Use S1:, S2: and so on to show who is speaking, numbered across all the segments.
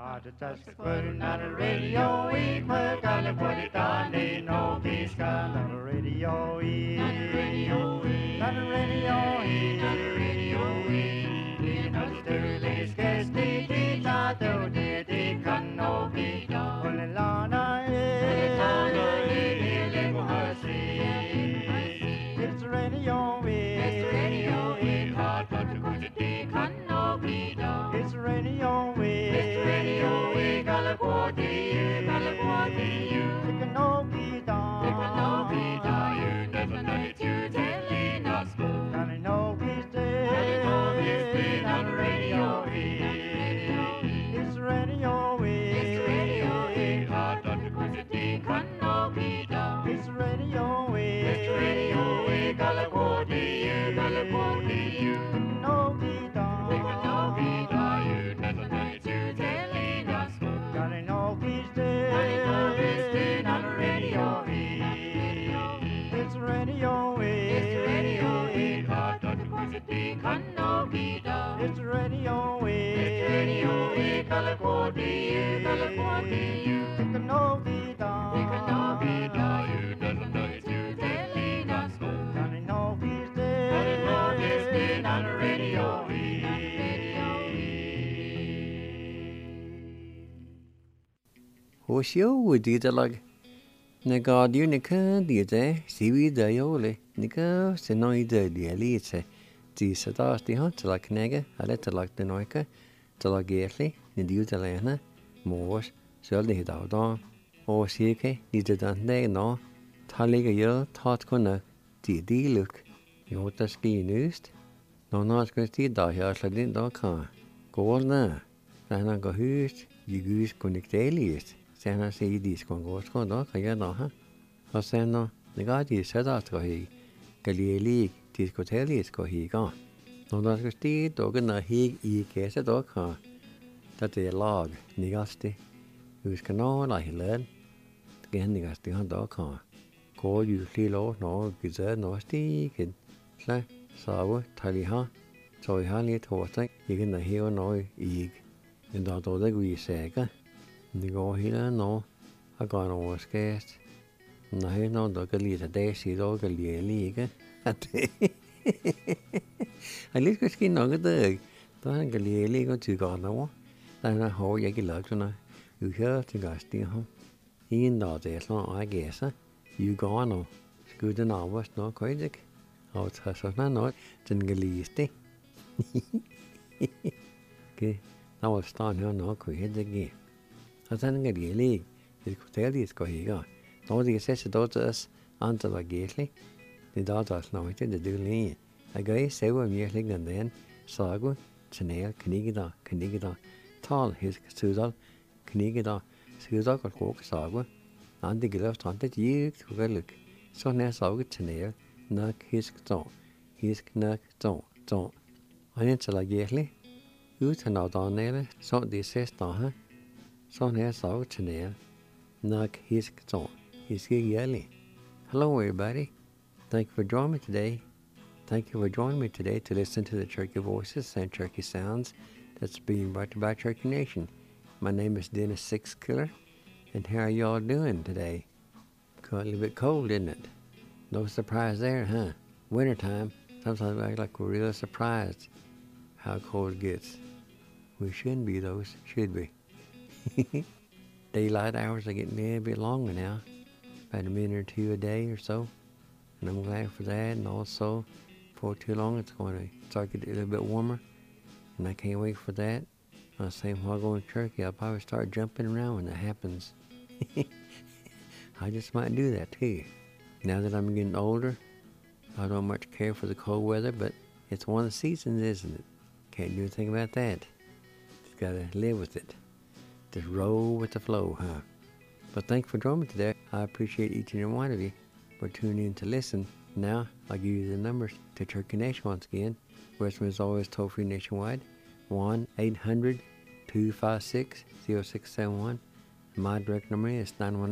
S1: Just putting on the radio, we put on the put it on, they know he's got on the radio, on the radio, on the radio, on the radio, in the sterling sketch, they thought they can no be done. Only Lana, it's the radio, it's the radio, hard but the good they can no be done. It's the radio, it's the radio, we got a quarter, you, they can no be done. They can no be done, you never know it, you telling us go. Can I know he's dead? Can I know he's dead on the radio, it's the radio, it's the radio, hard but the good they can no be done. It's the radio, it's the radio, we got a quarter, you, they can no be done. They can no be done, you never know it, you telling us go. Can I know he's dead? Can I know he's dead on the radio, it's the radio, it's the radio, hard but the good they can no be done. It's the radio, it's the radio, we got a quarter, you, they can no be done. They can no be done, you never know it, you telling us go. Can I know he's dead? Can I know he's dead on the radio,
S2: Hosio didalag na gadiu nika diade siwi dayole nika senoide dialite di sadas di han til knege alle til lagt den noike til gerli ni diu til lena mors selv det da og sikke ni det den dag nå ta ligge jo tat kunne di luk jo der ski nyst nå skal sti da her sladin da kan gårna han går hus jigus connectelist sen se di skongorsko da kaya da ha og sen no negati sadat ko hi galieli diskotelis ko hi ga no da skal sti dogna hi I kese da ka da det lag nigasti husk no la hilen gen nigasti han da ka ko ju lilo no giza no sti ken sla sawo tali ha så jeg har lidt hårdt, ikke når hæver noget ikke. Men der er dog ikke vi sækker. Det går hele nå, og går over skæst. Når jeg når der kan lide dag, siger der kan lide ikke. At det er lidt måske nok af det. Der er kan lide ikke og tykker over. Der er hårdt, jeg ikke lagt sådan noget. Du hører til gæsten her. Ingen der det er sådan noget gæster. Du går nu. Skulle den arbejde nok, kan jeg ikke? Og tager sådan noget, den kan lide det. Okay, der var start her nok, kunne jeg ikke. Og sådan kan de lige, det kunne tale, det skal ikke. Når de kan sætte dog til os, andre var gæstlig. Det er der også noget, det er det lige. Jeg gør ikke selv, om jeg ligger den, sago, tjenæl, knigger, tal, hisk, sydal, knigger, sydal, og kåk, sago. Andre gælder strand, det er ikke, du kan lykke. Sådan er sago, tjenæl, nok, hisk, nok, så. Og indtil der gældig, uden at der nære, så de ses der her. Sådan her sago, tjenæl, nok, hisk, så. Hisk ikke gældig. Hello, everybody. Thank you for joining me today. Thank you for joining me today to listen to the Cherokee Voices and Cherokee Sounds that's being brought to you by Cherokee Nation. My name is Dennis Sixkiller, and how are y'all doing today? Got a little bit cold, isn't it? No surprise there, huh? Wintertime, sometimes I act like we're really surprised how cold it gets. We shouldn't be those, should we? Daylight hours are getting a bit longer now, about a minute or two a day or so. And I'm glad for that, and also, before too long, it's going to start getting a little bit warmer, and I can't wait for that. I was saying while going to Turkey, I'll probably start jumping around when that happens. I just might do that too. Now that I'm getting older, I don't much care for the cold weather, but it's one of the seasons, isn't it? Can't do anything about that. Just gotta live with it. Just roll with the flow, huh? But thanks for joining me today. I appreciate each and every one of you for tuning in to listen. Now, I'll give you the numbers to Cherokee Nation once again. Westman is always toll-free nationwide. 1-800-256-0671. My direct number is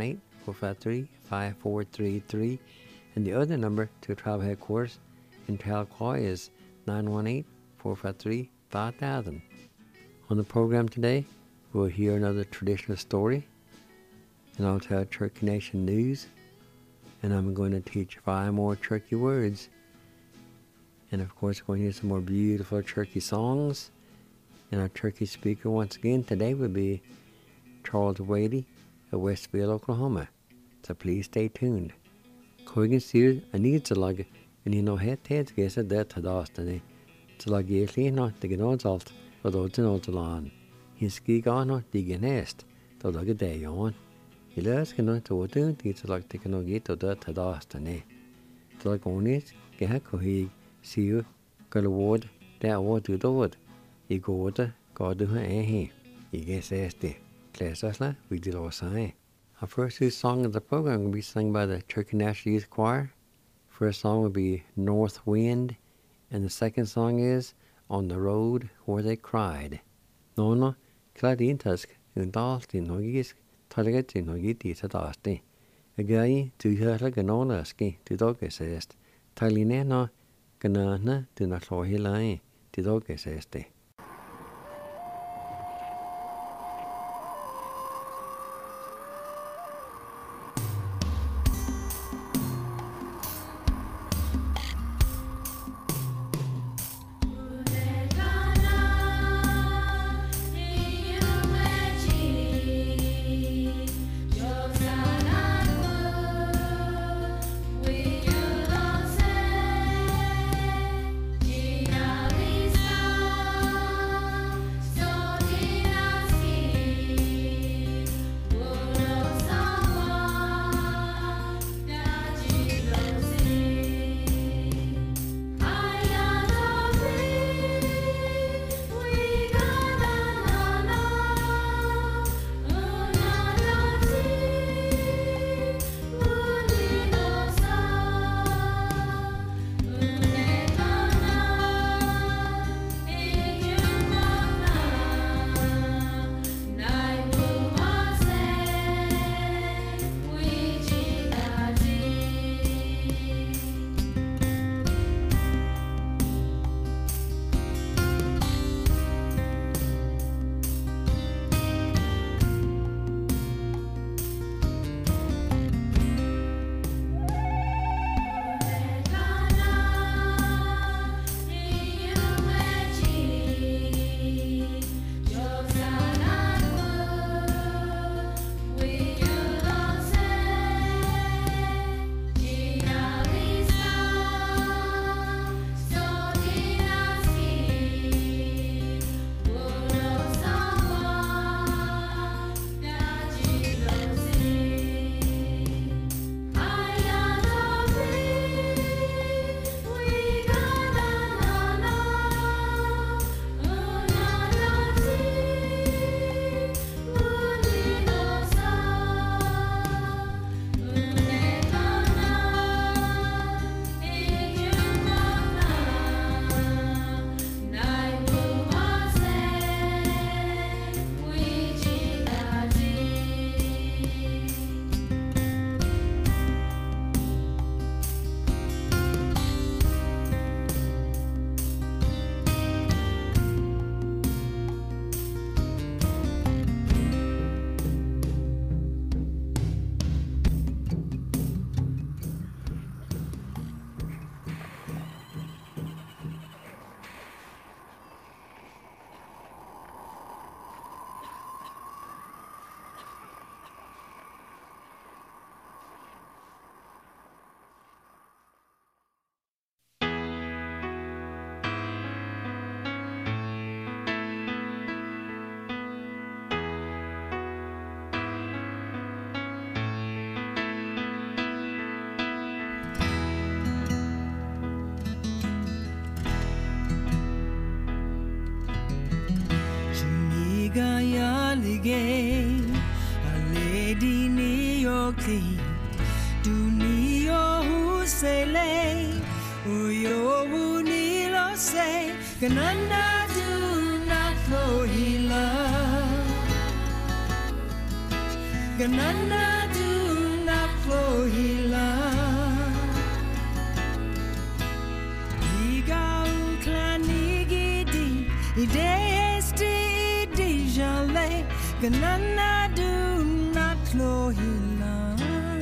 S2: 918-453-5433. And the other number to tribal headquarters in Tahlequah is 918-453-5000. On the program today, we'll hear another traditional story, and I'll tell Turkey Nation news, and I'm going to teach 5 more Turkey words. And of course, we're going to hear some more beautiful Turkey songs. And our Turkey speaker once again today will be Charles Whaley of Westville, Oklahoma. So please stay tuned. Coigan Sears, I need to log, and you know, head heads guess at that to Dawson. To log yearly not to get on salt, or those to know to lawn. His ski gone not dig nest, to log a day on. He loves cannot to what to log to no get to that to Dawson. To log on it, get a cohig, see you, got a word, that word to the word. I går det, går du her. I guess that's the class we did all sign. Our first 2 songs of the program will be sung by the Turkey National Youth Choir. First song will be North Wind, and the second song is On the Road Where They Cried. No, Cladin Tusk, and Dalstin Nogis, Targetin Nogiti Sadasti. A guy to her like an onaski to Dogesest. Talinena, Ganana, to Naklohilai, to Dogesesti.
S3: Gayaligain, a lady New York do Neo who say lay, Uyo Nilo say, Gananda do not flow healer, Gananda do not flow healer. Iga Uklanigidi, Ide. Ganana do not clohila.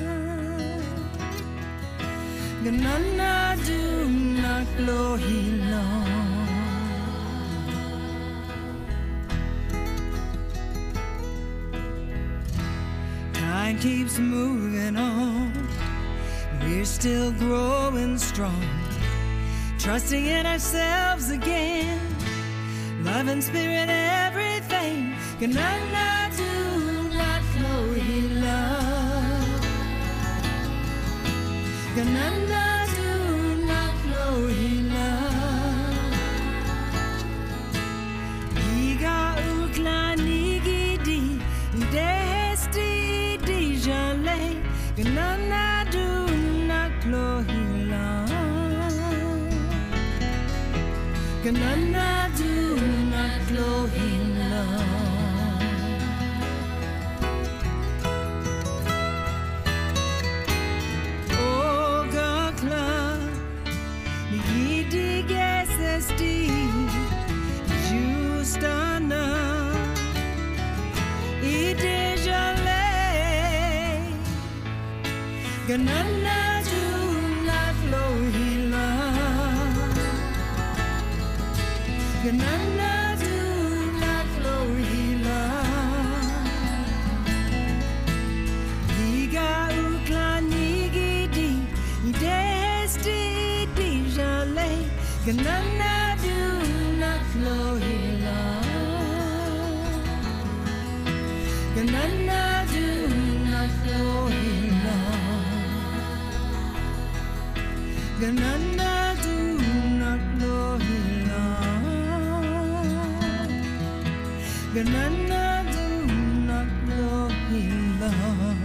S3: Ganana do not clohila. Time keeps moving on. We're still growing strong, trusting in ourselves again. Love and spirit, everything. Ganana do not clohila. Ganana do not clohila. Iga ukla nigidi desti dijale. Ganana do not clohila. Ganana do not clohila. Oh, gakla, yidi gesesti, justana, idejale. Ganana do not clohila. Ganana do not clohila. Diga ukla nigidi desti dijale. Ganana do not clohila. Ganana do not clohila. Ganana do not clohila. Ganana do not clohila.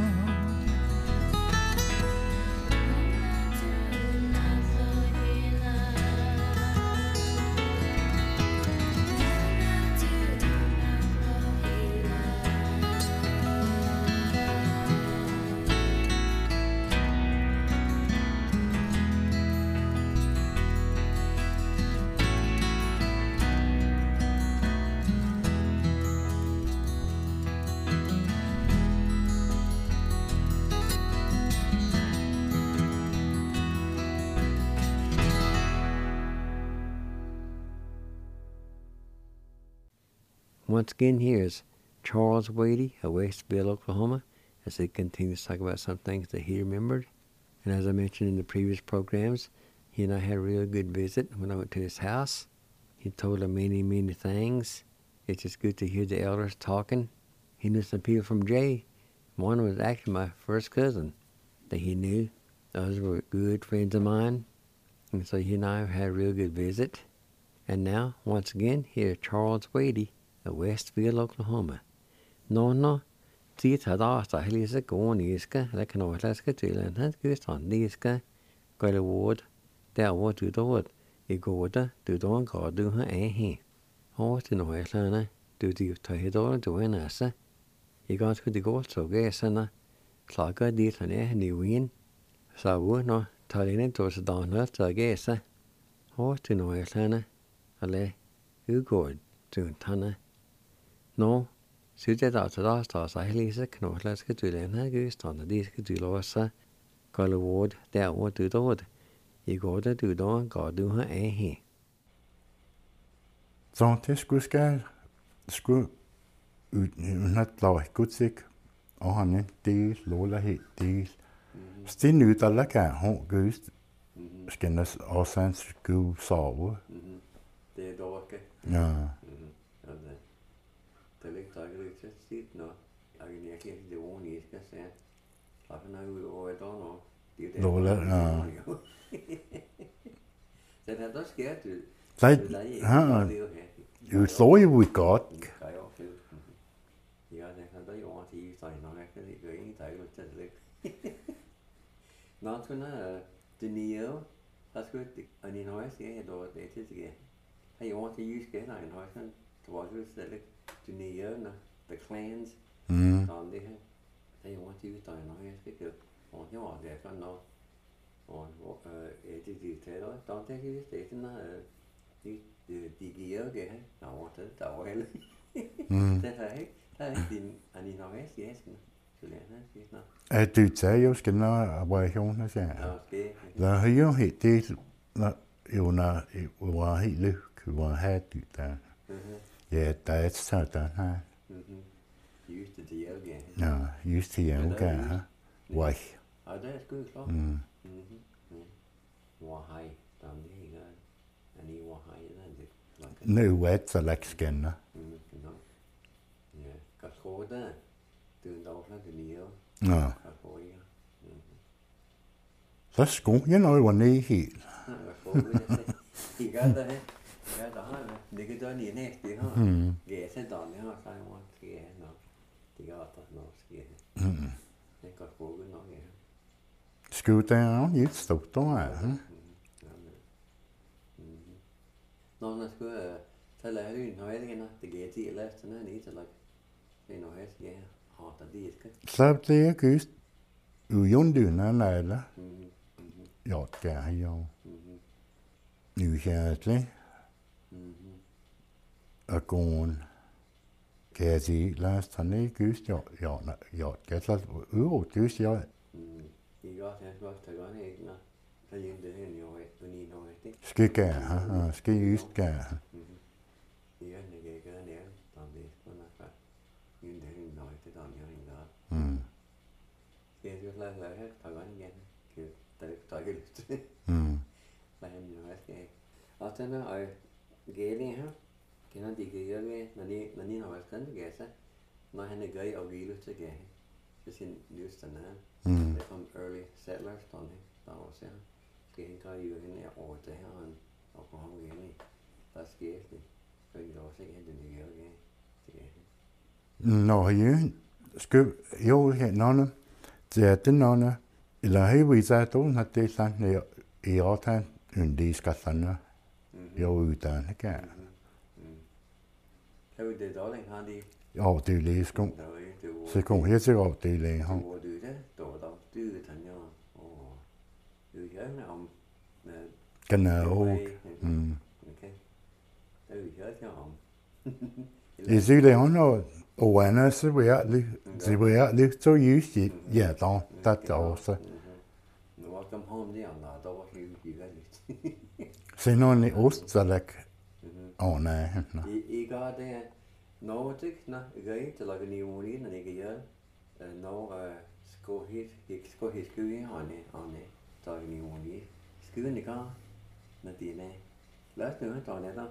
S2: Once again, here's Charles Wadey of Westville, Oklahoma, as he continues to talk about some things that he remembered. And as I mentioned in the previous programs, he and I had a real good visit when I went to his house. He told him many, many things. It's just good to hear the elders talking. He knew some people from Jay. One was actually my first cousin that he knew. Those were good friends of mine. And so he and I had a real good visit. And now, once again, here's Charles Wadey of Westville, Oklahoma. No, see tada sa hilisa going iska, like no laska till and has good on diska. Got a word, that what to the word. You go to don't go do her he. Oh, to know Islana, do the Tahidor to win us. You got to the gold so guess and Claga did an eh new win. So would no telling it was down her to guess. Oh, to know Islana, ale, you go to Tana. No, suit it out to the stars. I listen, no, let's get to the end. Goose on the disc to Losa. Call a word, that what to the word. You go to do don't go do her he.
S4: Så det skulle not lave gudsik, og han er del, lola helt del. Stin ud af lager, hun gøst, skændes og sans gud sove.
S2: Det er dog ikke.
S4: Ja.
S2: Det er ikke trækket til sit, når jeg ikke det ordentligt skal sige. Og han er ude over et år.
S4: Lola, ja.
S2: Det er dog skært ud.
S4: You thought you would got.
S2: Ja, det kan da jo til sig, når jeg kan ikke gøre ingenting til det. Når sådan det nye, så skulle det en højre skære dog det til sig. Har jo til jysk skære en højre sådan, det var jo selv det nye, når the clans. Så det her. Har jo til jysk en højre skære. Og det var det sådan noget. Og det taler der det er det sådan de giver det her. Nå, det der var heller. Det Ani no es yes. Juliana, yes no.
S4: Du sagde jo, skal nå operationer, sagde jeg.
S2: Okay.
S4: Der har jo helt det, jo når jeg var helt lykke, var hat der. Ja, der er et sådan her.
S2: Just det hjælp,
S4: Ja, just til jeg her. Why?
S2: Og det er sgu klart. Hvor hej, der er det ikke. Ani hvor hej, der er det.
S4: Nu er det så lækkert skænder.
S2: Ja, godt skål der. Det er en dag, det lige er.
S4: Ja. Så sko, jeg når jeg var nede helt.
S2: I gør det her. Ja, der har jeg. Det kan gøre lige næste, det har. Ja, så der er har sig over. Skal jeg have nok. Det gør der nok, skal jeg have. Det er godt skål nok, ja.
S4: Sko der er jo et stort der.
S2: Når man skulle så lade øen og alt igen, det giver 10 eller sådan noget, så lagt. Det er noget, ja, har der det ikke.
S4: Så det er kyst. Ujunddyna eller? Ja, det er jo. Nu kærlig. Og gåen. Kan jeg sige, lad os tage ned kyst. Ja, det er så kyst, ja.
S2: Det er godt, jeg skal også tage godt ikke, når der er det her jo, og ni noget, det.
S4: Skal gære, skal just gære.
S2: Det er det, jeg gør det, der er det, på nok, det her noget, det der er ikke godt. Skal jeg så lade her, tage godt igen, der er ikke lyst til det. Lad ham jo, hvad skal jeg. Og den er gælde her, kender de ikke gøre det, når ni har været skrevet til sig, når han er gøj og vil lyst til gære. Så sin lyst til her. Det er from early settlers, der også her. Skal han gøre jo hende over det her, og på ham igen. Der sker det. Så I også ikke hente det gør det.
S4: Nå, jo, nonne, det er det nonne, eller har vi sagt, at det er sådan, i årtagen, det skal sådan, jo uddannet, ikke?
S2: Kan vi det dårligt, har de?
S4: Jo, det er læskum. Så kom her til at det er læge.
S2: Det var det, der var der dyrt, han jo. Det er jo om...
S4: Genau.
S2: Okay. Det er jo ikke om.
S4: Jeg siger det, hun har og andet, så vil jeg lidt så just i, ja, der er også.
S2: Nu var det om det, og der var helt lidt.
S4: Så når det er ost, så læk. Nej.
S2: I gør det, når det ikke gør til at lage nye muligheder, når det ikke gør, når skal helt skyde han så er nye muligheder. Skyden ikke gør, når det er med. Lad os nu have der der.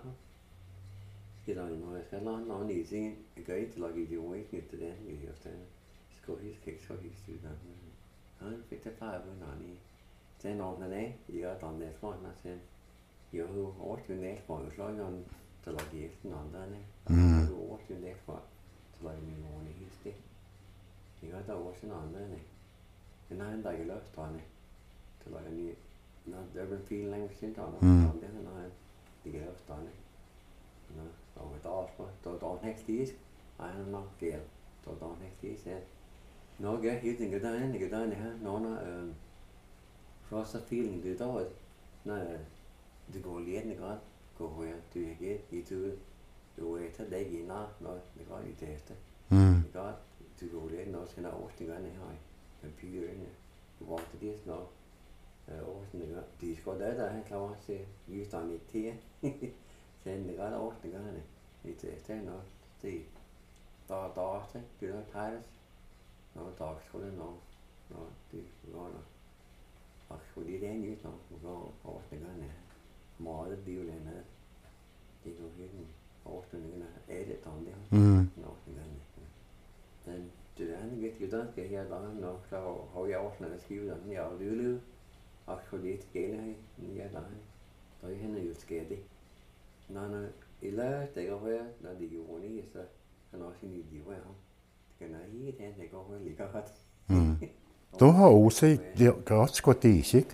S2: Det er når jeg skal lade nogen i sin gør til at lage nye muligheder til det, jeg gør det. Skal helt skyde der. Han fik det plejer på når ni. Sen når det I gør der det for når sen. Jeg har overstået det for at slå nogen til at lage efter nogen der. Jeg har overstået det for til at lage nye muligheder. Jeg gør der også noget andet. Men han der ikke løst han til at lage nye. Når der er en fin længe siden der det han har ikke løst han. Nå, og der også der er næste is. Han nok gæld. Der er næste is. Nå, jeg helt en gedane her. Når frost feeling det der når det går lige den godt går højere du ikke i tur du er til dag i når det går i teste det godt du går lige når skal over det gør det her den pigerne du var til det når over sådan det gør de skal der han klar til just der i te sen det godt over det gør det i teste når det der også det der træs når der skulle når det går der og fordi det er nyt nok, du går over det gør det meget bioland her. Det går helt overstående af det der der. Når det gør det. Men det er en vigtig der skal her der når så har jeg også noget skive der jeg har lydet og fordi det gælder her ja der der er hende jo sker det. Når eller det går her når det jo ikke så kan også en idé her. Det kan ikke det går her lige godt.
S4: Du har også det godt skot det, ikke?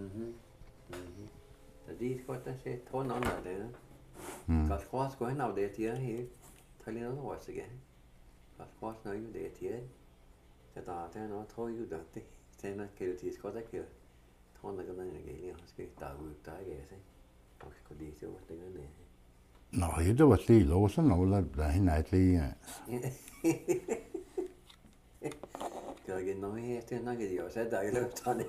S2: Så det er godt at se to nogen af det. Godt skåret skulle han af det til helt. Tag lige noget også igen. Godt skåret noget jo det til. Så der er noget tror jo der det. Sen kan det til skåret ikke. Tror der kan den ikke lige også der ud der ikke se. Og skulle det så det gør det.
S4: Nå, det var lige låsen, Nola, der hende er lige.
S2: Kyllä noin heistä näkin jo se tai löytäne.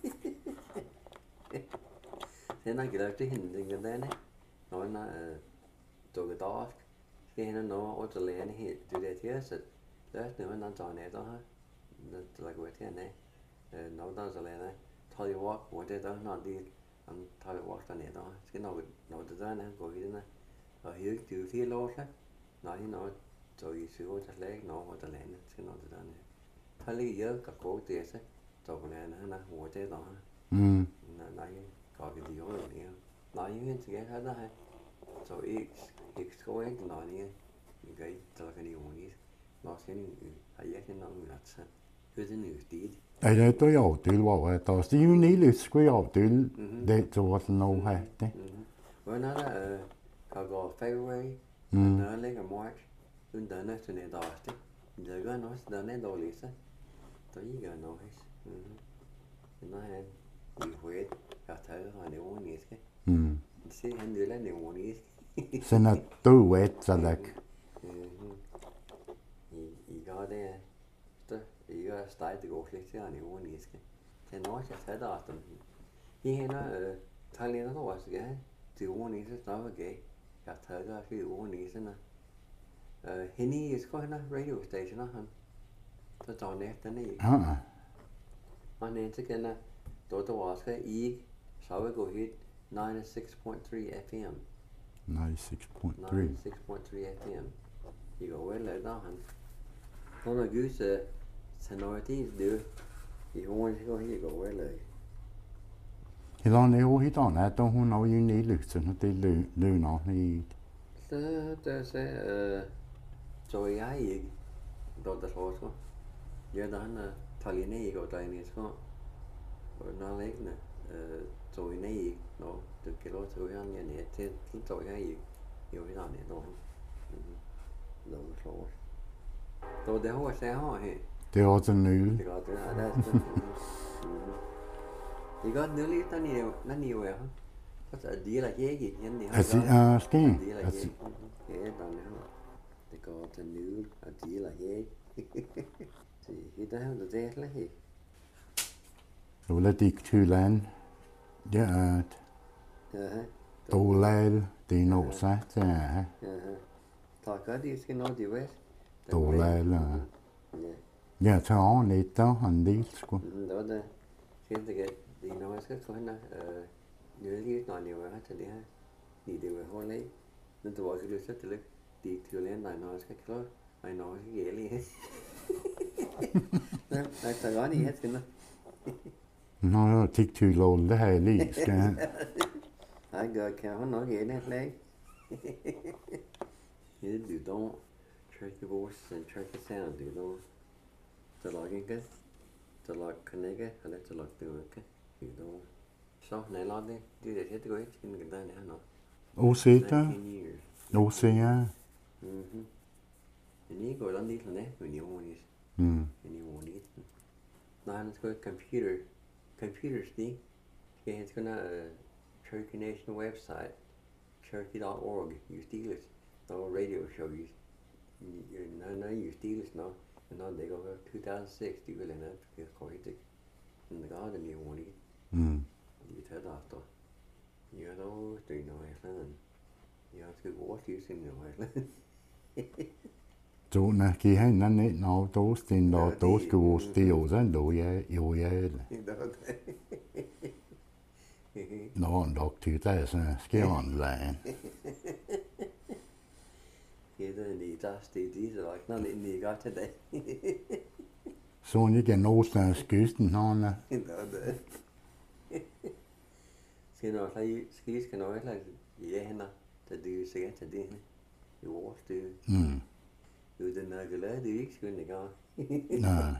S2: Se näkin löyti hintin tänne. Noin tog taas. Siihen no otoleeni hit tydet jäset. Löyt nu en tane då här. Det la gå till nej. No då så lena. Ta ju walk och det då när det han tar ju walk där då. Ska nå det där när går vidare. Och hur du till låsa. Nej nå så i så att lägga nå otoleeni. Ska nå det där. Ta lige hjælp at gå det så. Så på den han har det då. Nej, går det jo ikke. Nej, jeg skal have det her. Så ikke skal ikke noget nye. Jeg kan ikke tage det jo. Nå skal jeg ikke noget med at det er nyt det.
S4: Er det det jo det var det der stiger ned skulle jo det det så sådan noget her det.
S2: Hvordan er der kan gå February. Når ligger March. Under næste næste år det. Det gør noget der næste år lige så. Der I gør noget. Nå han i hovedet jeg tager han det uniske. Se han det er det uniske.
S4: Sen at du vet så der.
S2: I gør det. I gør steg det går slet til han det uniske. Det når jeg tager der aften. I hende tager lidt over så ja. Det uniske står gay. Jeg tager der for uniske. Hende I skal have radio station han. Så tager han efter den ikke. Han er ikke kender. Då var skal I så vil gå hit 96.3 FM.
S4: 96.3.
S2: 96.3 FM. I går vel der han. Han har gjort så noget det i hovedet går helt går vel.
S4: Hela ne og hitan at hun har jo ny lukten det lønner i.
S2: Så der så jeg ikke då der så. Ja der han tager ned i går der i så. Og når læggende så i ned når det kan lov til at han ja ned til så jeg ikke jo i dag ned då så. Då det har jeg har her.
S4: Det er også ny.
S2: Det godt det er der. Det godt nu lidt der ni jo er. Så det er ikke igen det.
S4: Altså ske.
S2: Ja, det går til nu og det er ikke. Det der det er slet ikke.
S4: Så vil det Tyland. Det er Dolal, det er noget sagt. Ja.
S2: Tak godt, det skal nå det vest.
S4: Dolal. Ja, så har han lidt der, han del sgu.
S2: Det var det. Skal det ikke, det er noget, jeg skal få hende. Nu er lige når jeg var til det her. Det var holde af. Men det var ikke lyst til det. Det er Tyland, der er noget, jeg skal klare. Og noget, jeg skal gælde i. Nej, tak godt, jeg skal nå.
S4: Nå, jeg tænkte Tyland, det her lige skal han.
S2: Nej, gør kan hun nok ende slag. Det du dog. Turkey voice and turkey sound du dog. Så lag ikke. Så lag kan ikke. Eller så lag du ikke. Du dog. Så når lag det. Det er det godt. Skal ikke der her nå.
S4: Oseta. Osea.
S2: Men I går den lidt ned, men I ordentligt. Men I ordentligt. Når han skal computer stig. Skal han skal Turkey Nation website, turkey.org, you steal it. No radio show you you steal it now. And now they go 2006, de vil have det korrekt. Men det gør den jo ordentligt. De tager det efter. Jeg er dog det noget i Island. Jeg skal gå over til sin Island.
S4: Så når de har en anden når dosten der doske vores det jo sådan då ja. Nå, nok til der så sker online.
S2: Det er det der det så ikke noget lige godt til dag.
S4: Så ikke Nordlands kysten når.
S2: Skal nok skal nok ja hende der det sikkert til det. Jo også det. Jo den er glad det ikke skønt ikke.
S4: Nej.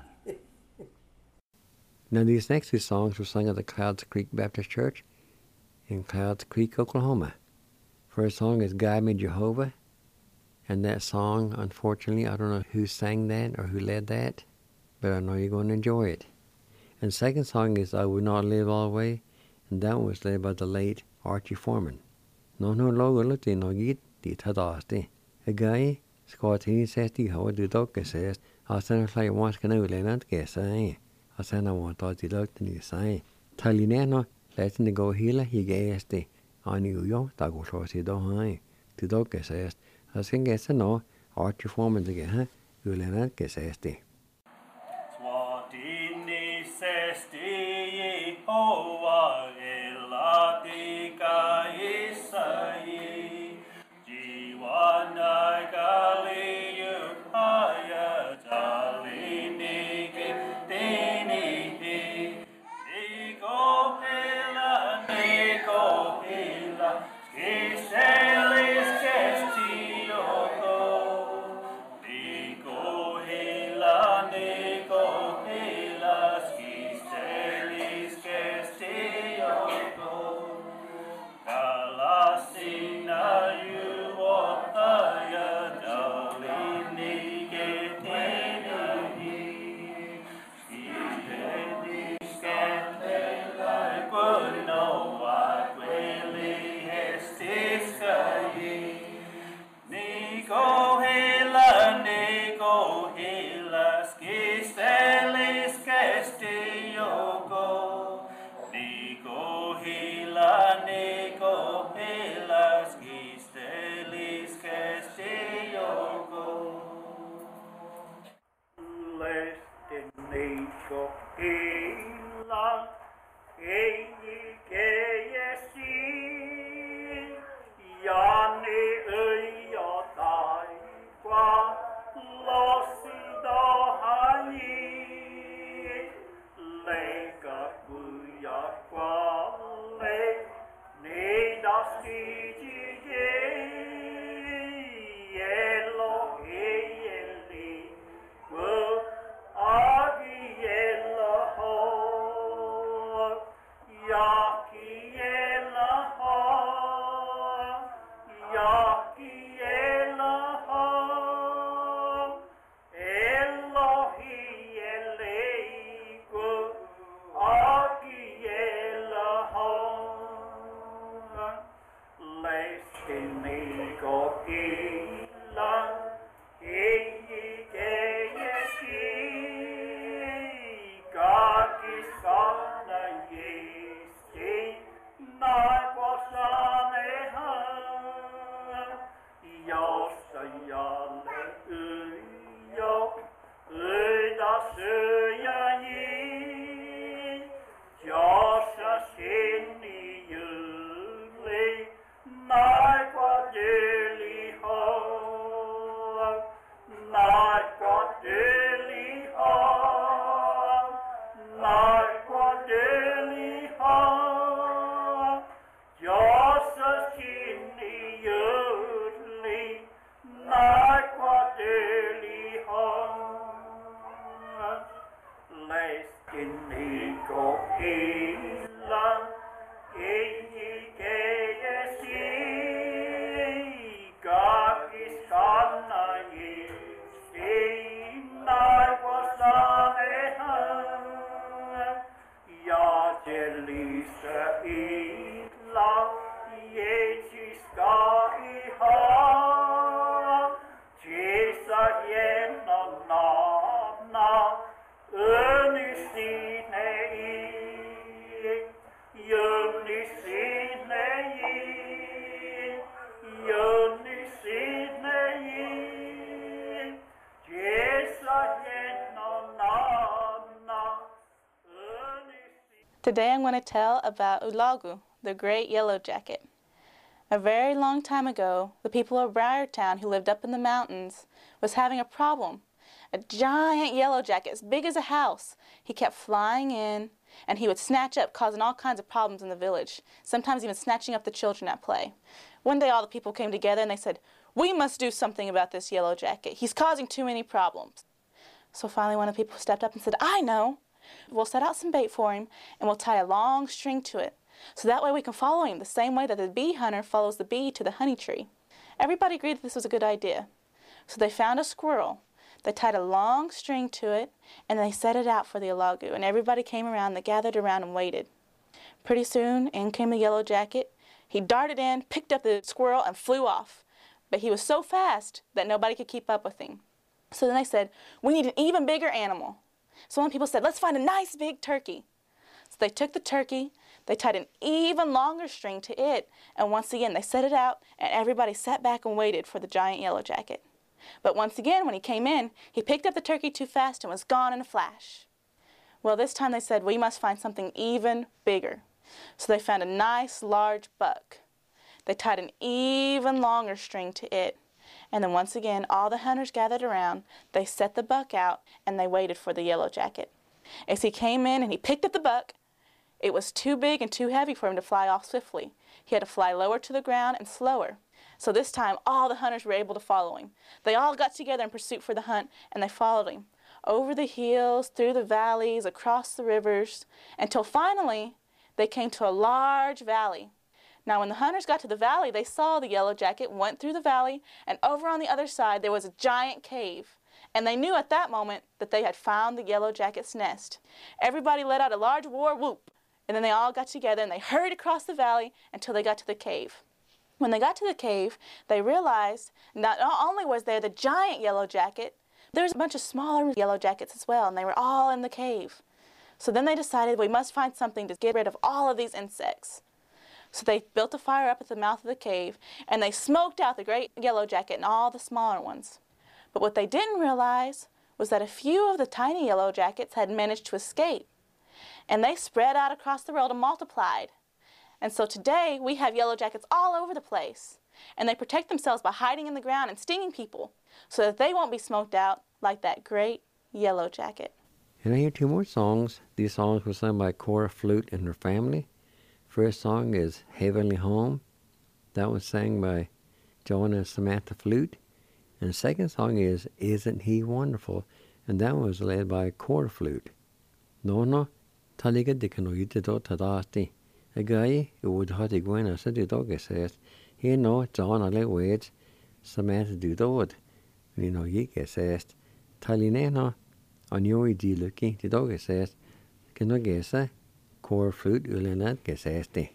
S2: Now these next two songs were sung at the Clouds Creek Baptist Church in Clouds Creek, Oklahoma. First song is Guide Me Jehovah, and that song, unfortunately, I don't know who sang that or who led that, but I know you're going to enjoy it. And second song is I Would Not Live Always, and that was led by the late Archie Foreman. No logo looked in no git, di tadasti. A guy, Scotty says the how do dog says, I send like once can overland get say. I send I want to look to the say. Talinano, letting the go healer, he gave the. I knew you, that go short he don't high. The dog says, I can guess a no, Archie Foreman to get her, you let get says the.
S1: Swatini sesti hoa elatika isai jiwana kaliyu haya jalini kitini niko hila kiselis kestioko niko hila kiselis kestioko kalasina yuwaya dalini ketini kiselis ketela kuno akweli estis kai Niko hila, skistelis kestioko. Niko hila, skistelis kestioko. Leste niko hila, ei keiesi. Jani öja taikva losidohani leika kuja kvale nidaskijige elo eieli ku agi elo ho yaki elo ho Yaki Elohim, Elohi Eleiku, Aki Elohim, Leistinigo Ilan, Eyi Keyesi, Kaki Sana Yesti, Naiposanehan, Jossa jalle jo, öida söjäji, jossa sinni juli, naikva tyli ho, naikva tyli ho, naikva tyli ho, jossa sinni juli, naikva tyli ho, leistin niko illan, ei keiesi, kakis kannajisti, naikva sanehan, ja jelisa illa, jeesiska ihan, jeesa hieno naana, öni sinei, jöni sinei, jöni sinei, jeesa hieno naana, öni sinei.
S5: Today I'm going to tell about Ulagu, the great yellow jacket. A very long time ago, the people of Briartown who lived up in the mountains was having a problem. A giant yellow jacket as big as a house. He kept flying in and he would snatch up, causing all kinds of problems in the village, sometimes even snatching up the children at play. One day all the people came together and they said, "We must do something about this yellow jacket. He's causing too many problems." So finally one of the people stepped up and said, "I know. We'll set out some bait for him and we'll tie a long string to it. So that way we can follow him the same way that the bee hunter follows the bee to the honey tree." Everybody agreed that this was a good idea. So they found a squirrel. They tied a long string to it and they set it out for the Ulagu. And everybody came around, they gathered around and waited. Pretty soon in came the yellow jacket. He darted in, picked up the squirrel and flew off. but he was so fast that nobody could keep up with him. So then they said, we need an even bigger animal. So one people said, let's find a nice big turkey. So they took the turkey, they tied an even longer string to it, and once again they set it out, and everybody sat back and waited for the giant yellow jacket. But once again, when he came in, he picked up the turkey too fast and was gone in a flash. Well, this time they said, we must find something even bigger. So they found a nice large buck. They tied an even longer string to it. And then once again, all the hunters gathered around, they set the buck out, and they waited for the yellow jacket. As he came in and he picked up the buck, it was too big and too heavy for him to fly off swiftly. He had to fly lower to the ground and slower. So this time, all the hunters were able to follow him. They all got together in pursuit for the hunt, and they followed him over the hills, through the valleys, across the rivers, until finally they came to a large valley. Now, when the hunters got to the valley, they saw the yellow jacket, went through the valley, and over on the other side there was a giant cave. And they knew at that moment that they had found the yellow jacket's nest. Everybody let out a large war whoop, and then they all got together and they hurried across the valley until they got to the cave. When they got to the cave, they realized not only was there the giant yellow jacket, there was a bunch of smaller yellow jackets as well, and they were all in the cave. So then they decided we must find something to get rid of all of these insects. So they built a fire up at the mouth of the cave, and they smoked out the great yellow jacket and all the smaller ones. But what they didn't realize was that a few of the tiny yellow jackets had managed to escape, and they spread out across the world and multiplied. And so today we have yellow jackets all over the place, and they protect themselves by hiding in the ground and stinging people so that they won't be smoked out like that great yellow jacket.
S2: And I hear two more songs. These songs were sung by Cora Flute and her family. First song is Heavenly Home. That was sang by Joanna and Samantha Flute. And the second song is Isn't He Wonderful? And that was led by Cora Flute. No, taliga dikanoyite do tadasti. A guy who would have to go in and say the dog says, he no, John ale wage, Samantha do dod. You know, ye says, Talinena, on your D looking, the dog says, can I guess a Cora Flute ulenat says the.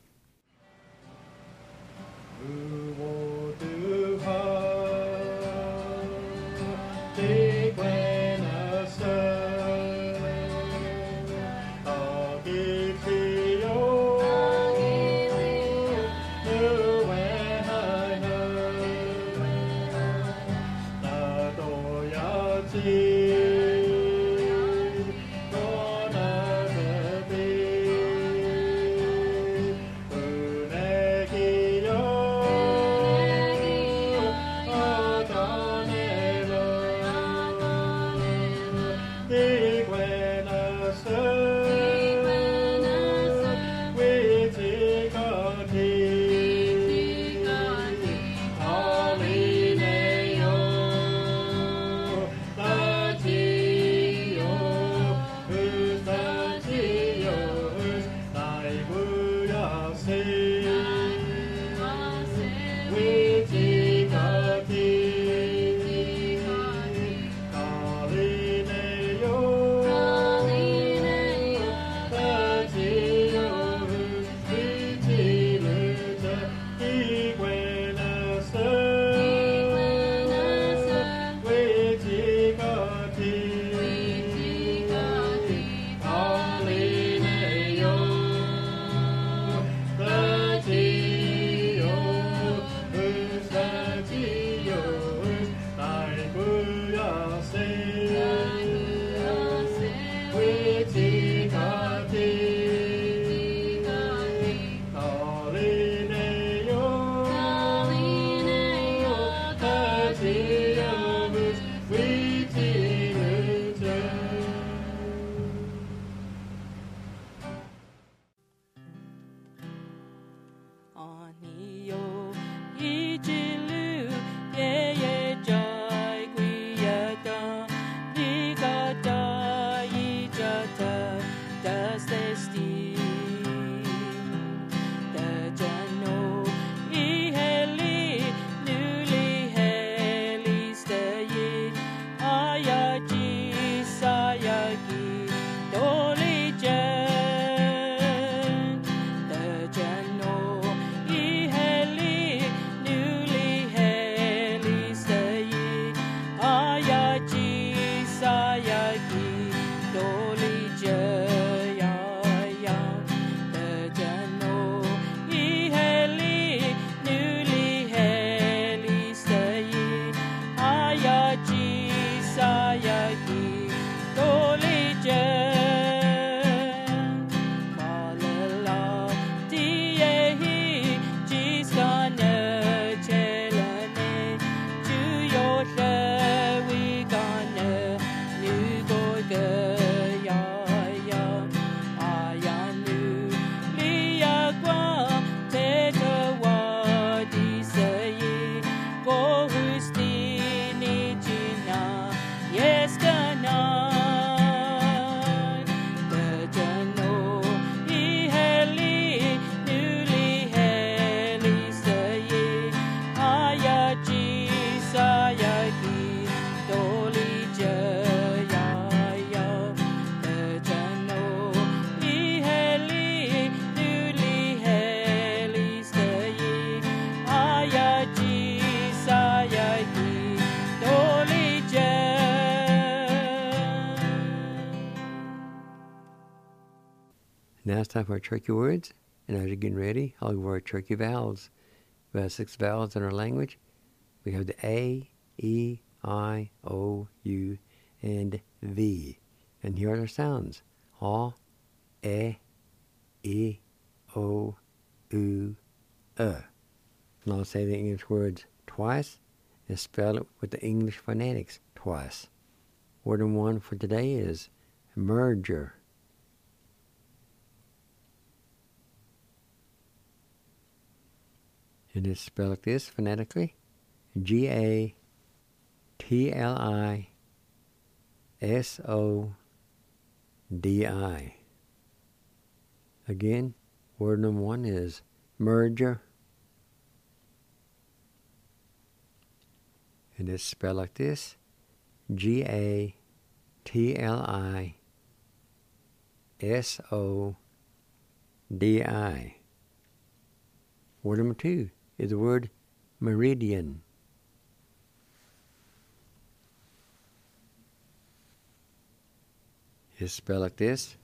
S2: Now it's time for our turkey words. And as you're getting ready, I'll go over our turkey vowels. We have 6 vowels in our language. We have the A, E, I, O, U, and V. And here are their sounds. A, E, O, U, And I'll say the English words twice and spell it with the English phonetics twice. Word number 1 for today is merger. And it's spelled like this phonetically. G-A-T-L-I-S-O-D-I. Again, word number 1 is merger. And it's spelled like this. G-A-T-L-I-S-O-D-I. Word number 2 is the word meridian. It's spelled like this.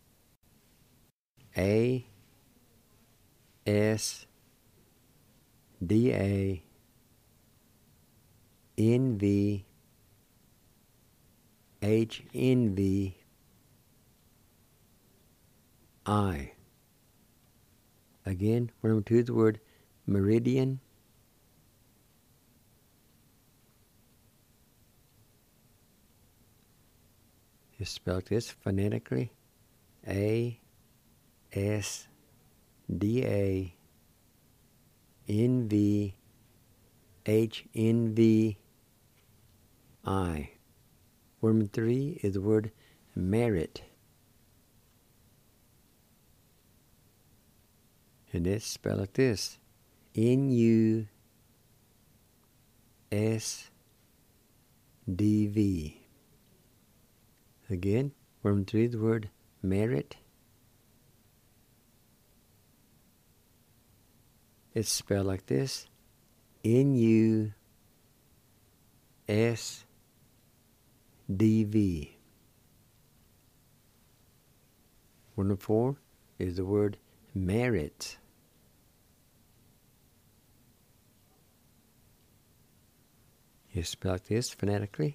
S2: A-S-D-A-N-V-H-N-V-I. Again, word number 2 is the word meridian. It's spelled like this phonetically. A-S-D-A-N-V-H-N-V-I. Word number 3 is the word merit. And it's spelled like this. N-U-S-D-V. Again, word number 3 is the word merit. It's spelled like this. N-U-S-D-V. Word number 4 is the word merit. It's spelled like this phonetically.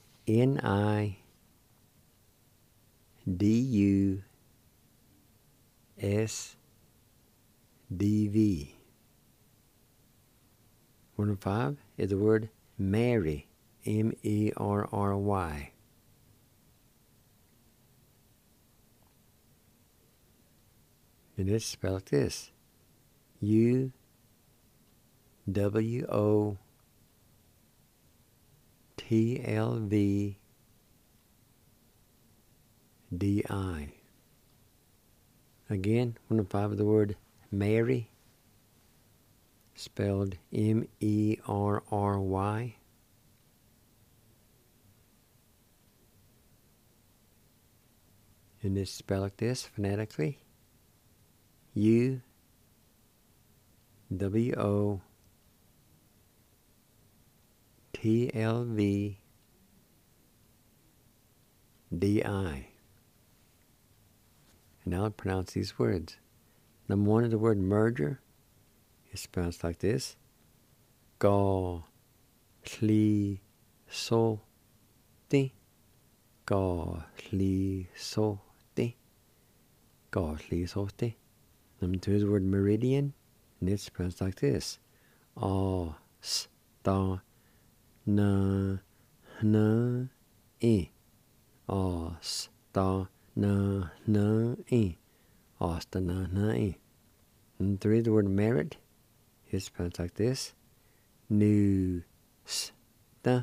S2: N-I-D-U-S-D-V. Word number 5 is the word Mary. M-E-R-R-Y. And it's spelled like this. U-W-O-T-L-V-D-I. Again, word number 5 is the word Mary, spelled M-E-R-R-Y. And it's spelled like this phonetically. U-W-O-T-L-V-D-I. And now I'll pronounce these words. Number 1 is the word merger. It's pronounced like this. Ga-hli-so-ti. Ga-hli-so-ti. Ga-hli-so-ti. Number 2 is the word meridian, and it's pronounced like this. A-s-ta-na-na-i. A-s-ta-na-na-i. A-s-ta-na-na-i. Number 3 is the word merit. It's pronounced like this. Nu-sta.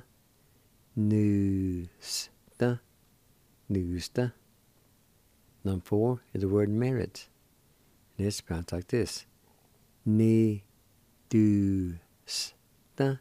S2: Nu-sta. Nu-sta. Number 4 is the word merit. And it's pronounced like this. Ne-du-sta.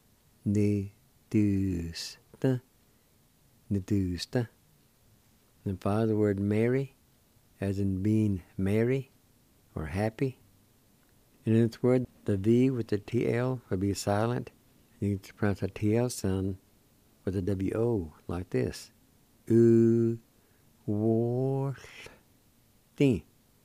S2: Ne-du-sta. Ne-du-sta. And 5, the word merry, as in being merry or happy. And in this word, the V with the TL would be silent. And you can pronounce the TL sound with the W-O like this. U-war-ti.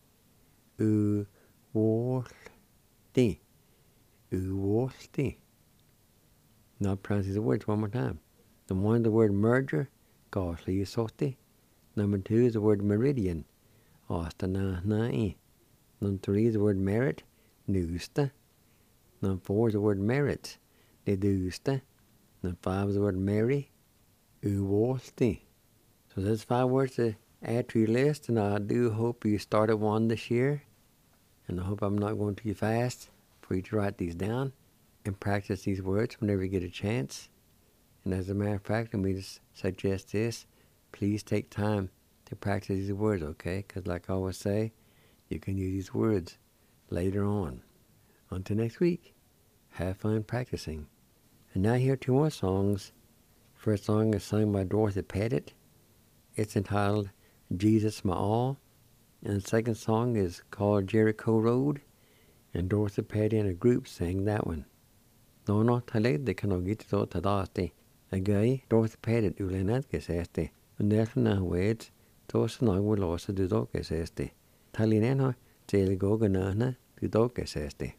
S2: Uwolti. Uwolti. Now pronounce these words one more time. Number 1 is the word merger, Gosli Soti. Number 2 is the word meridian, Ostana Nai. Number 3 is the word merit, Nusta. Number 4 is the word merit, Dedusta. Number 5 is the word Mary, Uwolti. So there's 5 words to add to your list, and I do hope you started one this year. And I hope I'm not going too fast for you to write these down and practice these words whenever you get a chance. And as a matter of fact, let me just suggest this. Please take time to practice these words, okay? Because like I always say, you can use these words later on. Until next week, have fun practicing. And now here are 2 more songs. First song is sung by Dorothy Pettit. It's entitled Jesus My All. And the second song is called Jericho Road. And Dorothy Pettit and a group sang that one. No, taled de canogit to tadaste. A guy, Dorothy Pettit, ulenat geseste. And there's no words, those nog will also do dog geseste. Talineno, tell go ganana, do dog geseste.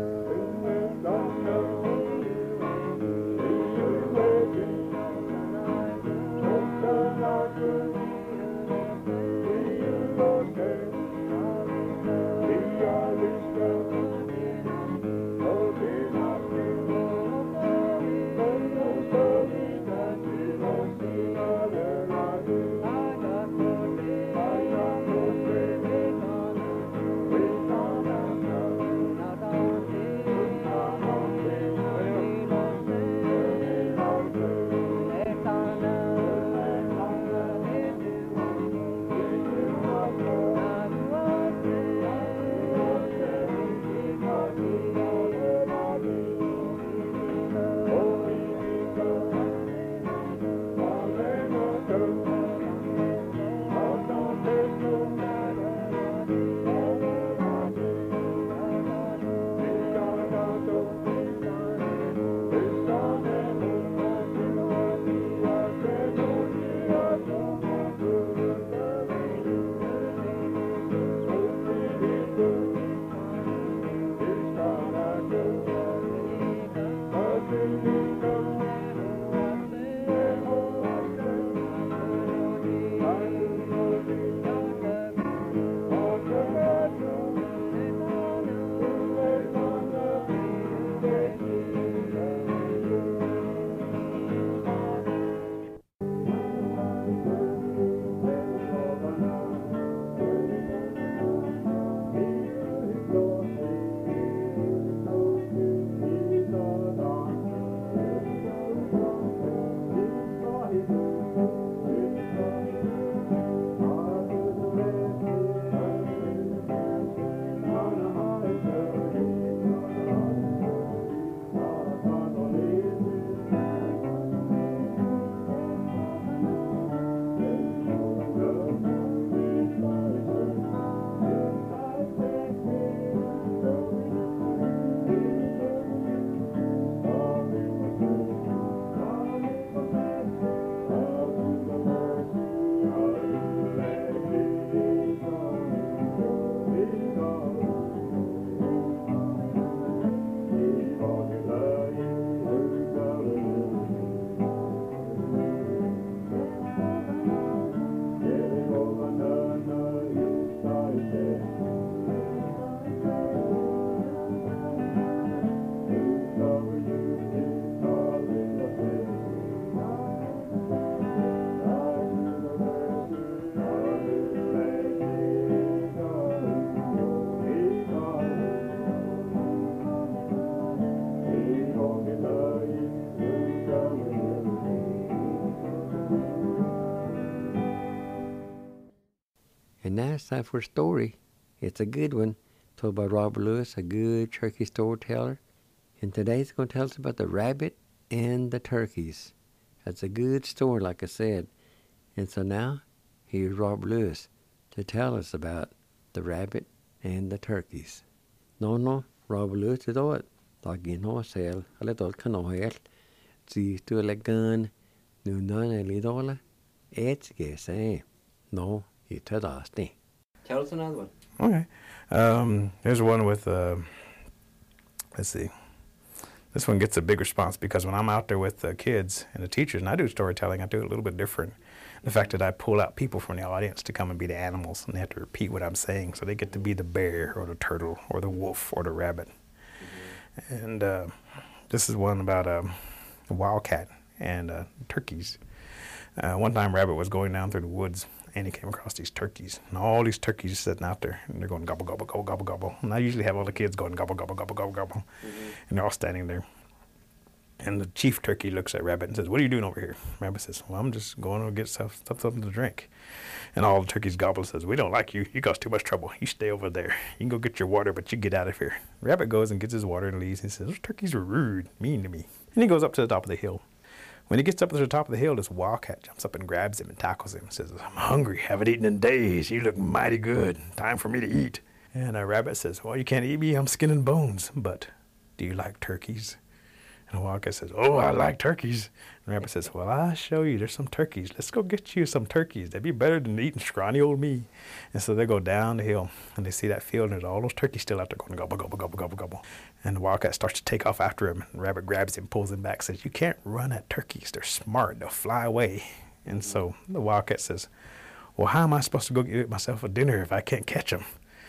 S2: And now it's time for a story. It's a good one, told by Robert Lewis, a good turkey storyteller. And today he's going to tell us about the rabbit and the turkeys. That's a good story, like I said. And so now, here's Robert Lewis to tell us about the rabbit and the turkeys. No, Robert Lewis to do it. Dagin horsel, a little canoel. See to a gun, no none a little. It's guess, eh? No, it's a dusty. Tell us another one.
S6: Okay. There's one with, let's see. This one gets a big response because when I'm out there with the kids and the teachers, and I do storytelling, I do it a little bit different. The fact that I pull out people from the audience to come and be the animals, and they have to repeat what I'm saying, so they get to be the bear or the turtle or the wolf or the rabbit. And this is one about a wildcat and turkeys. One time Rabbit was going down through the woods, and he came across these turkeys, and all these turkeys sitting out there, and they're going gobble, gobble, gobble, gobble, gobble. And I usually have all the kids going gobble, gobble, gobble, gobble, gobble, and they're all standing there. And the chief turkey looks at Rabbit and says, "What are you doing over here?" Rabbit says, "Well, I'm just going to get something to drink." And all the turkeys gobble and says, "We don't like you. You cause too much trouble. You stay over there. You can go get your water, but you get out of here." Rabbit goes and gets his water and leaves. He says, "Those turkeys were rude, mean to me." And he goes up to the top of the hill. When he gets up to the top of the hill, this wildcat jumps up and grabs him and tackles him and says, "I'm hungry. Haven't eaten in days. You look mighty good. Time for me to eat." And Rabbit says, "Well, you can't eat me. I'm skin and bones. But do you like turkeys?" And the wildcat says, "Oh, I like turkeys." And Rabbit says, "Well, I'll show you. There's some turkeys. Let's go get you some turkeys. That'd be better than eating scrawny old me." And so they go down the hill, and they see that field, and there's all those turkeys still out there going gobble, gobble, gobble, gobble, gobble. And the wildcat starts to take off after him. And Rabbit grabs him, pulls him back, says, "You can't run at turkeys. They're smart. They'll fly away." And so the wildcat says, "Well, how am I supposed to go get myself a dinner if I can't catch them?"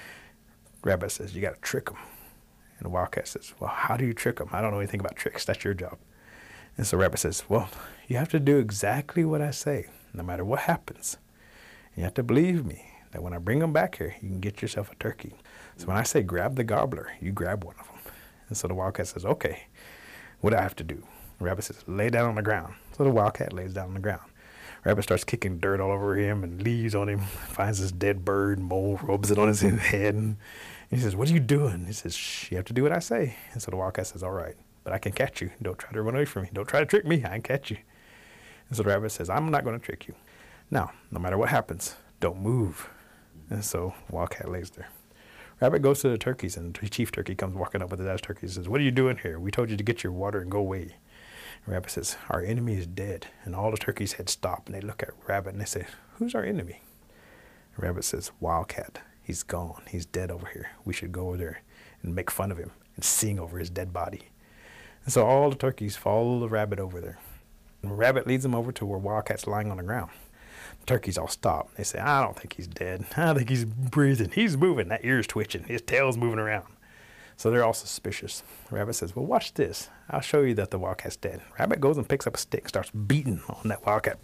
S6: Rabbit says, "You got to trick them." And the wildcat says, "Well, how do you trick them? I don't know anything about tricks. That's your job." And so Rabbit says, "Well, you have to do exactly what I say, no matter what happens. You have to believe me that when I bring them back here, you can get yourself a turkey. So when I say grab the gobbler, you grab one of them." And so the wildcat says, "Okay, what do I have to do?" Rabbit says, "Lay down on the ground." So the wildcat lays down on the ground. Rabbit starts kicking dirt all over him and leaves on him, finds this dead bird, mole, rubs it on his head. And he says, "What are you doing?" He says, "Shh, you have to do what I say." And so the wildcat says, "All right, but I can catch you. Don't try to run away from me. Don't try to trick me. I can catch you." And so the rabbit says, "I'm not going to trick you. Now, no matter what happens, don't move." And so wildcat lays there. Rabbit goes to the turkeys, and the chief turkey comes walking up with his ass turkey and says, "What are you doing here? We told you to get your water and go away." And Rabbit says, "Our enemy is dead." And all the turkeys' heads stop, and they look at Rabbit, and they say, "Who's our enemy?" And Rabbit says, "Wildcat. He's gone. He's dead over here. We should go over there and make fun of him and sing over his dead body." And so all the turkeys follow the rabbit over there. And Rabbit leads them over to where Wildcat's lying on the ground. The turkeys all stop. They say, "I don't think he's dead. I think he's breathing. He's moving. That ear's twitching. His tail's moving around." So they're all suspicious. Rabbit says, "Well, watch this. I'll show you that the wildcat's dead." Rabbit goes and picks up a stick and starts beating on that wildcat.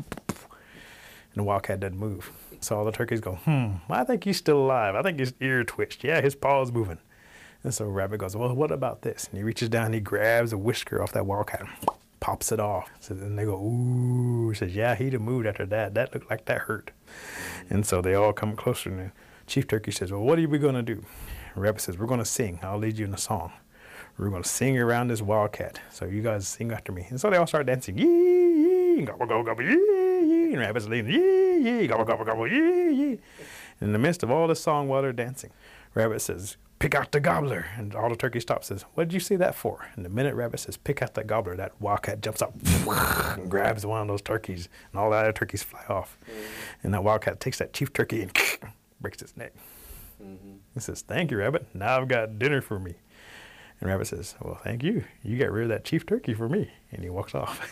S6: And the wildcat doesn't move. So all the turkeys go, I think he's still alive. I think his ear twitched. Yeah, his paw's moving. And so Rabbit goes, "Well, what about this?" And he reaches down and he grabs a whisker off that wildcat and pops it off. So then they go, "Ooh." He says, "Yeah, he'd have moved after that. That looked like that hurt." And so they all come closer. And the chief turkey says, "Well, what are we going to do?" And Rabbit says, "We're going to sing. I'll lead you in a song. We're going to sing around this wildcat. So you guys sing after me." And so they all start dancing. Yee, yee, gobble, gobble, gobble, yee, yee. And Rabbit's leading, yee, yee, gobble, gobble, gobble, yee, yee. And in the midst of all this song while they're dancing, Rabbit says, "Pick out the gobbler." And all the turkeys stop and says, "What did you say that for?" And the minute Rabbit says, "Pick out the gobbler," that wildcat jumps up and grabs one of those turkeys, and all the other turkeys fly off. And that wildcat takes that chief turkey and breaks its neck. He says, "Thank you, Rabbit. Now I've got dinner for me." And Rabbit says, "Well, thank you. You got rid of that chief turkey for me." And he walks off.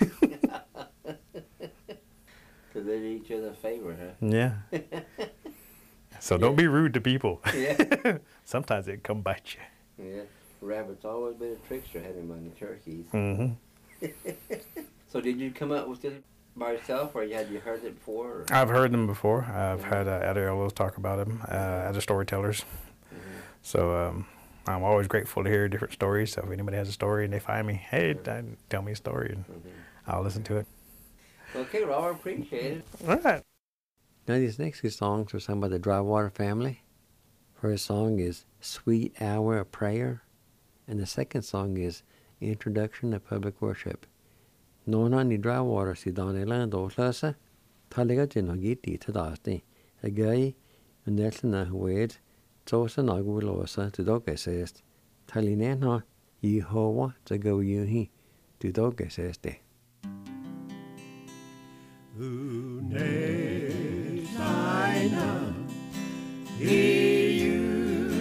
S2: So they did each other a favor, huh?
S6: Yeah. So don't be rude to people.
S2: Yeah.
S6: Sometimes it come bite you.
S2: Yeah. Rabbit's always been a trickster, had him on the turkeys.
S6: Mm-hmm.
S2: So did you come up with this by yourself, or had you heard it before? Or?
S6: I've heard them before. I've had Adderellos talk about them as a storytellers. So I'm always grateful to hear different stories. So if anybody has a story and they find me, hey, tell me a story, and I'll listen to it.
S2: Okay, Robert, appreciate it.
S6: All right.
S2: Now these next two songs are sung by the Drywater family. First song is "Sweet Hour of Prayer," and the second song is "Introduction to Public Worship." Nona ni Drywater si Daniela Doslasa, Taliga Jinogiti Tadasti, a gay, and Nelson Wade, Tosa Nagulosa to Dogesest, Talinena, Yehovah to go Yuhi to Dogeseste.
S1: Unesaina, Iu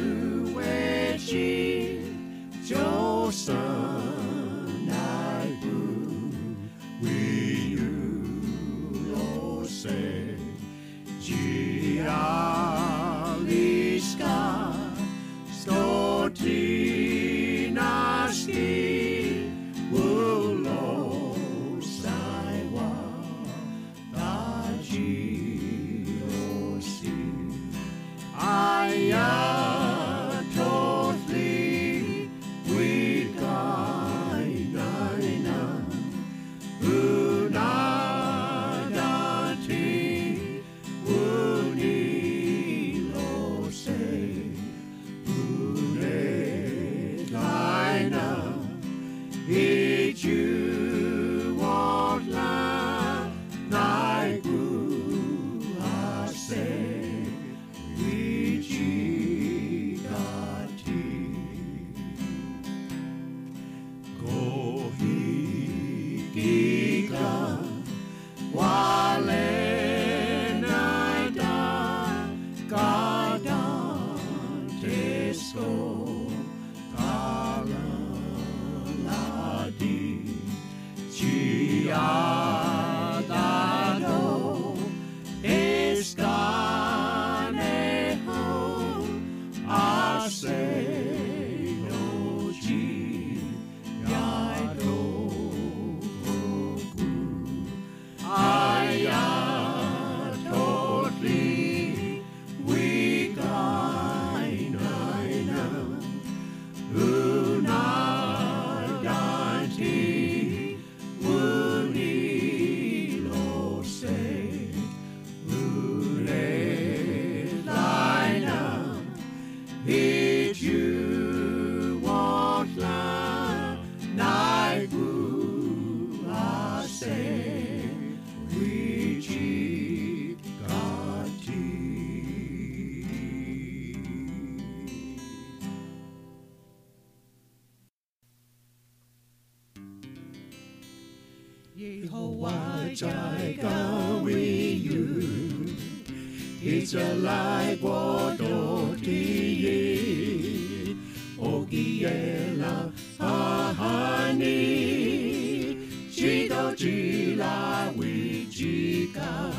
S1: Jaika with you. It's a like water tea. Ogiela ahani. Chido chila wichika.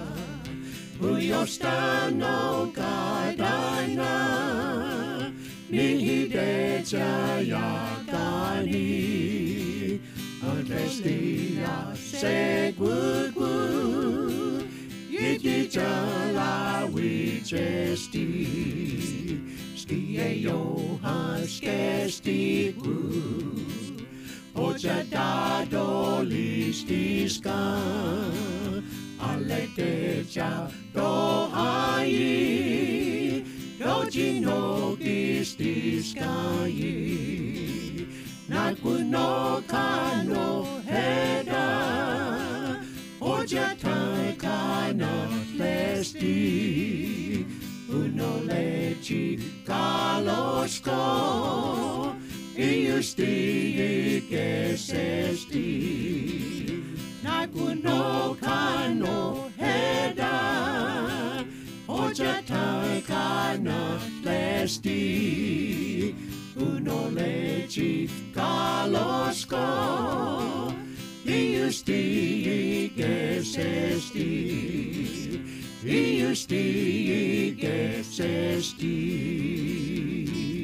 S1: Uyostano kadana. Nihide chayakani. Adrestia segugu. Yiti chala wichesti. Skie johan skestiku. Ocha dado listiska. Alle techa do ai. Doji no gistiskai. Nakuno kano heda. Oja taikana lesti. Uno lechi kalosko. Iusti kesesti. Nakuno kano heda. Oja taikana lesti. Uno lechi kalosko. Iusti kesesti. Iusti kesesti.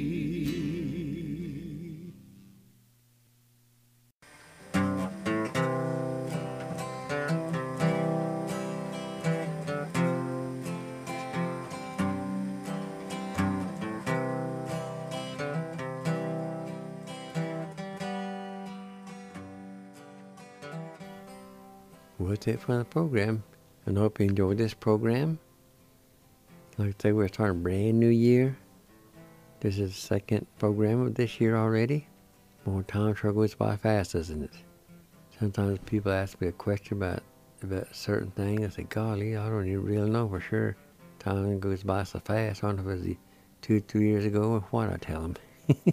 S2: Well, that's it for the program. And I hope you enjoyed this program. Like I say, we're starting a brand new year. This is the second program of this year already. More time sure goes by fast, doesn't it? Sometimes people ask me a question about a certain thing. I say, golly, I don't even really know for sure. Time goes by so fast. I don't know if it was 2-3 years ago or what I tell them.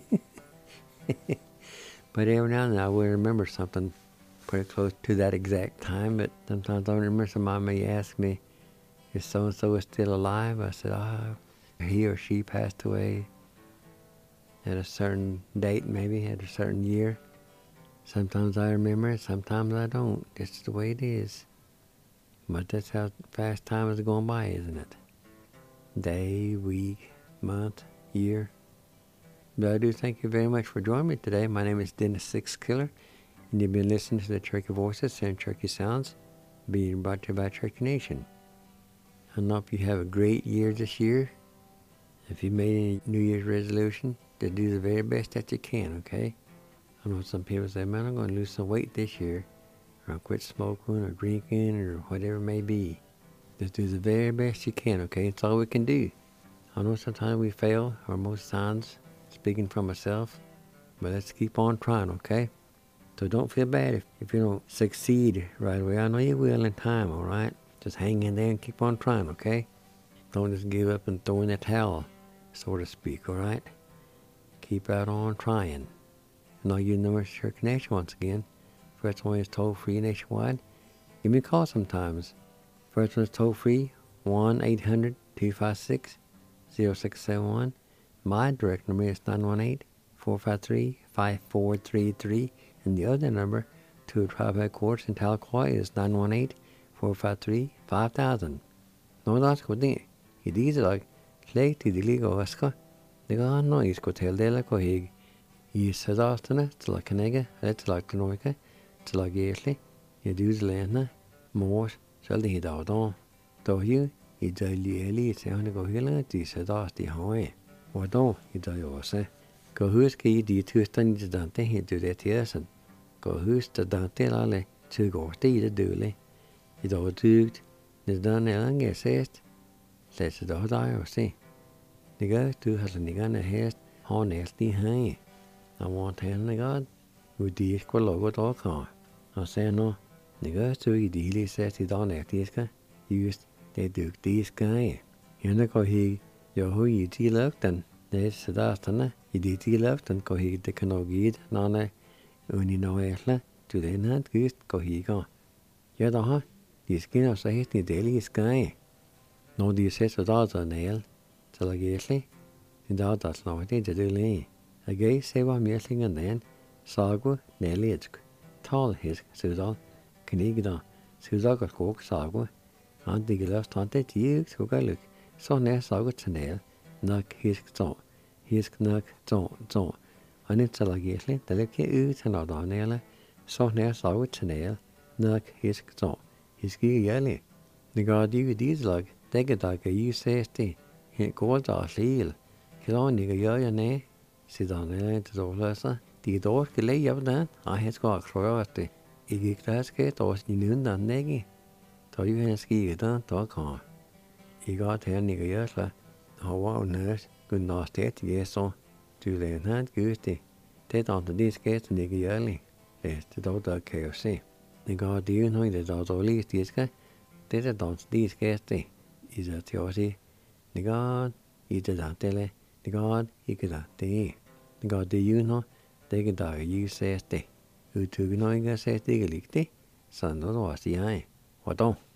S2: But every now and then I will remember something pretty close to that exact time, but sometimes I don't remember. Somebody may ask me, if so-and-so is still alive? I said, he or she passed away at a certain date, maybe at a certain year. Sometimes I remember it, sometimes I don't. It's the way it is. But that's how fast time is going by, isn't it? Day, week, month, year. But I do thank you very much for joining me today. My name is Dennis Six Killer, and you've been listening to the Cherokee Voices and Cherokee Sounds, being brought to you by Cherokee Nation. I hope you have a great year this year. If you made any New Year's resolution, to do the very best that you can, okay? I know some people say, man, I'm going to lose some weight this year, or I'll quit smoking or drinking or whatever it may be. Just do the very best you can, okay? It's all we can do. I know sometimes we fail, or most times, speaking for myself, but let's keep on trying, okay? So don't feel bad if you don't succeed right away. I know you will in time, all right? Just hang in there and keep on trying, okay? Don't just give up and throw in the towel, so to speak, all right? Keep out on trying. And all you numbers Cherokee Nation once again. First one is toll-free nationwide. Give me a call sometimes. First one is toll-free, 1-800-256-0671. My direct number is 918-453-5433. And the other number to Tribe Headquarters in Tahlequah is 918-453-5000. No, that's good thing. It is like Clay to the Ligo Oscar. The guy knows go tell the like Hig. He says after it's like a nigger, it's like the Noica, it's like Yesley. You do the land, more, so the head out on. So you, he daily early, it's on the go hill, he says after the high. Or don't, he does also. Go who's key, the two studies Dante, he do that yes, and go who's the Dante Lally, to go to the dooley. It all duked, the done and get said, says the other I see. The guy too has a nigger in the hair, on the high. I want to hand the God, who did go logo to car. I say no, the guy too, he daily says he don't act this guy, used they do this guy. You know, go he, yo, who you tea left and there's the dastana, he did tea left and go he the canoe gid, nana, uni no airla, to the night goose, go he go. Ja, da de skinner så helt i del i sky. Når de ser så der så næl, så der gæslig. En der der snart det det lige. Jeg se var mere slinger den. Sagu næletsk. Talhisk så der. Knige der. Så der går kok sagu. Han det gælder stand det de så galuk. Så nær sagu til næl. Nok hisk så. Hisk nok så. Han ikke så der gæslig. Der ikke ud til der næle. Så nær sagu til næl. Nok hisk så. Hisk ikke jævlig. Det gør de lag. Det der kan I se det. Helt godt der sel. Klar ni gør jeg næ. Sidan er til dårløse. De dår skal lægge af den. Jeg skal klare det. Jeg gik der skal dårs i nødden nægge. Der jo han skikke der kan. Jeg går til ni gør så. Og var nøs. Kun når stedet jeg så. Du lader han gøste. Det der det skal ni gør lige. Det der kan jeg se. Det går det jo noget der dårligt det skal. Det der det skal det. I det til at se. Det går i det der tele. Det går ikke der det. Det går det jo nu. Det kan der jo se det. Udtrykke noget ikke se det ikke ligge. Sådan noget også jeg. Hvordan?